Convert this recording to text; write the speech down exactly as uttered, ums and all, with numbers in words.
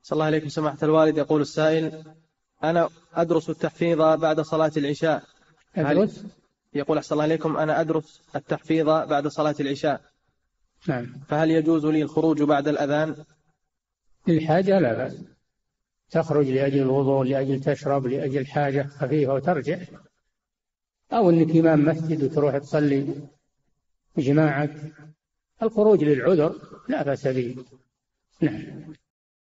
صلى الله عليكم سماحة الوالد. يقول السائل: أنا أدرس التحفيظ بعد صلاة العشاء. أدرس؟ يقول أحسن الله عليكم: أنا أدرس التحفيظ بعد صلاة العشاء. نعم. فهل يجوز لي الخروج بعد الأذان؟ للحاجة لا بأس، تخرج لأجل الوضوء، لأجل تشرب، لأجل حاجة خفيفة وترجع، أو أنك إمام مسجد وتروح تصلي جماعة. الخروج للعذر لا بأس به. نعم.